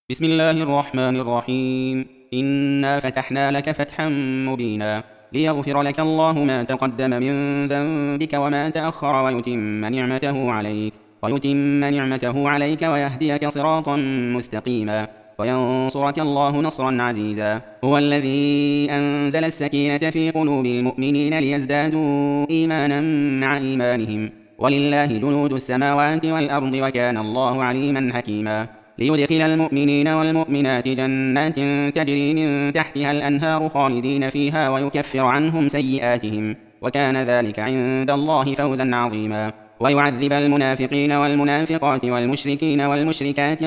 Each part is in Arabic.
بسم الله الرحمن الرحيم. إنا فتحنا لك فتحا مبينا ليغفر لك الله ما تقدم من ذنبك وما تأخر ويتم نعمته عليك ويهديك صراطا مستقيما وينصرك الله نصرا عزيزا. هو الذي أنزل السكينة في قلوب المؤمنين ليزدادوا إيمانا مع إيمانهم ولله جنود السماوات والأرض وكان الله عليما حكيما. ليدخل المؤمنين والمؤمنات جنات تجري من تحتها الأنهار خالدين فيها ويكفر عنهم سيئاتهم وكان ذلك عند الله فوزا عظيما. ويعذب المنافقين والمنافقات والمشركين والمشركات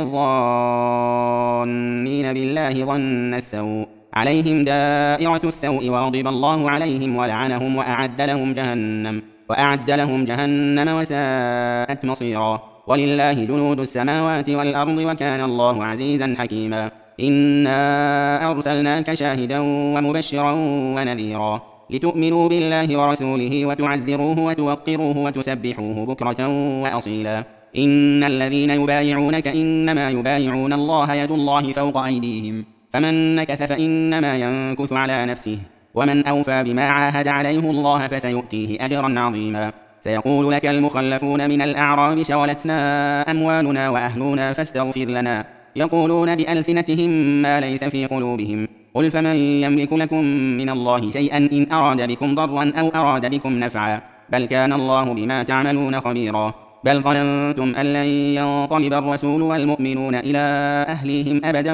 الظانين بالله ظن السوء عليهم دائرة السوء وغضب الله عليهم ولعنهم وأعد لهم جهنم وساءت مصيرا. ولله جنود السماوات والأرض وكان الله عزيزا حكيما. إنا أرسلناك شاهدا ومبشرا ونذيرا لتؤمنوا بالله ورسوله وتعزروه وتوقروه وتسبحوه بكرة وأصيلا. إن الذين يبايعونك إنما يبايعون الله يد الله فوق أيديهم فمن نكث فإنما ينكث على نفسه ومن أوفى بما عاهد عليه الله فسيؤتيه أجرا عظيما. سيقول لك المخلفون من الأعراب شغلتنا أموالنا وأهلنا فاستغفر لنا يقولون بألسنتهم ما ليس في قلوبهم قل فمن يملك لكم من الله شيئا إن أراد بكم ضرا أو أراد بكم نفعا بل كان الله بما تعملون خبيرا. بل ظننتم أن لن ينقلب الرسول والمؤمنون إلى أهليهم أبدا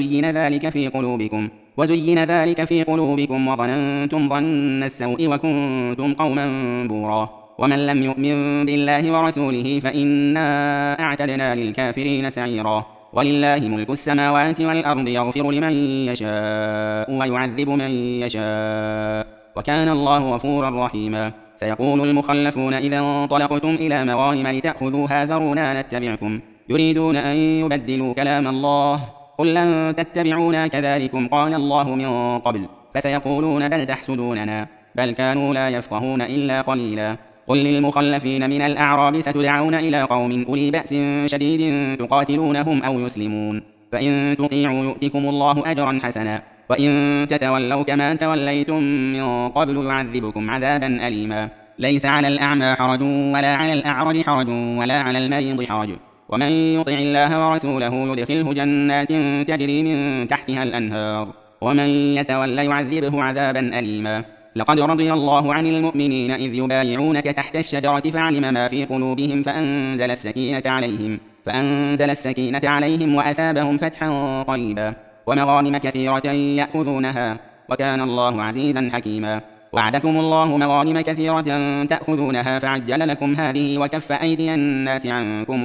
وزين ذلك في قلوبكم وظننتم ظن السوء وكنتم قوما بورا. ومن لم يؤمن بالله ورسوله فإنا أعتدنا للكافرين سعيرا. ولله ملك السماوات والأرض يغفر لمن يشاء ويعذب من يشاء وكان الله غفورا رحيما. سيقول المخلفون إذا انطلقتم إلى مغانم لتأخذوها ذرونا نتبعكم يريدون أن يبدلوا كلام الله قل لن تتبعونا كذلكم قال الله من قبل فسيقولون بل تحسدوننا بل كانوا لا يفقهون إلا قليلا. قل للمخلفين من الأعراب ستدعون إلى قوم أولي بأس شديد تقاتلونهم أو يسلمون فإن تطيعوا يؤتكم الله أجرا حسنا وإن تتولوا كما توليتم من قبل يعذبكم عذابا أليما. ليس على الأعمى حرج ولا على الأعرج حرج ولا على المريض حرج ومن يطع الله ورسوله يدخله جنات تجري من تحتها الأنهار ومن يتول يعذبه عذابا أليما. لقد رضي الله عن المؤمنين إذ يبايعونك تحت الشجرة فعلم ما في قلوبهم فأنزل السكينة عليهم وأثابهم فتحا قريبا ومغانم كثيرة يأخذونها وكان الله عزيزا حكيما. وعدكم الله مغانم كثيرة تأخذونها فعجل لكم هذه وكف أيدي الناس عنكم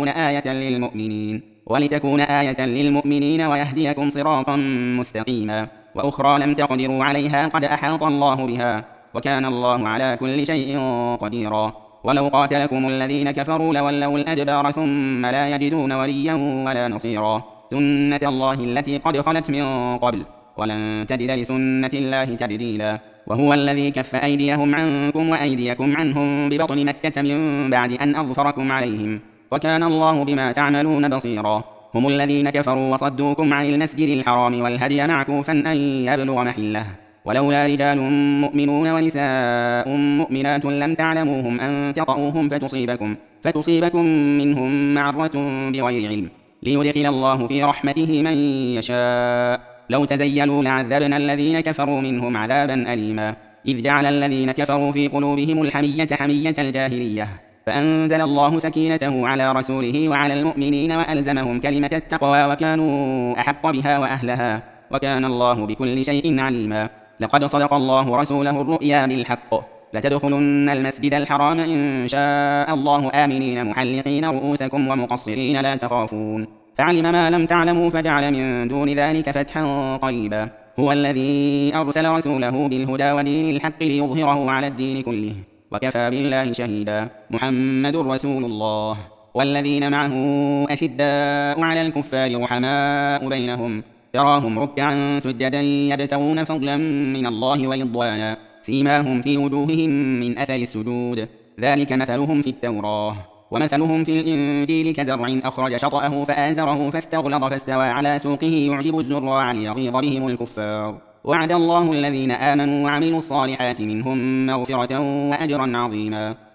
ولتكون آية للمؤمنين ويهديكم صراطا مستقيما. وأخرى لم تقدروا عليها قد أحاط الله بها وكان الله على كل شيء قديرا. ولو قاتلكم الذين كفروا لولوا الأدبار ثم لا يجدون وليا ولا نصيرا. سنة الله التي قد خلت من قبل ولن تجد لسنة الله تبديلا. وهو الذي كف أيديهم عنكم وأيديكم عنهم ببطن مكة من بعد أن أظفركم عليهم وكان الله بما تعملون بصيرا. هم الذين كفروا وصدوكم عن المسجد الحرام والهدي معكوفا أن يبلغ محله ولولا رجال مؤمنون ونساء مؤمنات لم تعلموهم أن تطؤوهم فتصيبكم منهم معرة بغير علم ليدخل الله في رحمته من يشاء. لو تزيلوا لعذبنا الذين كفروا منهم عذابا أليما. إذ جعل الذين كفروا في قلوبهم الحمية حمية الجاهلية فأنزل الله سكينته على رسوله وعلى المؤمنين وألزمهم كلمة التقوى وكانوا أحق بها وأهلها وكان الله بكل شيء عليما. لقد صدق الله رسوله الرؤيا بالحق لتدخلن المسجد الحرام إن شاء الله آمنين محلقين رؤوسكم ومقصرين لا تخافون فعلم ما لم تعلموا فجعل من دون ذلك فتحا قريبا. هو الذي أرسل رسوله بالهدى ودين الحق ليظهره على الدين كله وكفى بالله شهيدا. محمد رسول الله والذين معه أشداء على الكفار رحماء بينهم تراهم ركعا سجدا يبتغون فضلا من الله ورضوانا سيماهم في وجوههم من أثر السجود ذلك مثلهم في التوراة ومثلهم في الإنجيل كزرع أخرج شطأه فآزره فاستغلظ فاستوى على سوقه يعجب الزراع ليغيظ بهم الكفار. وعد الله الذين آمنوا وعملوا الصالحات منهم مغفرة وأجرا عظيما.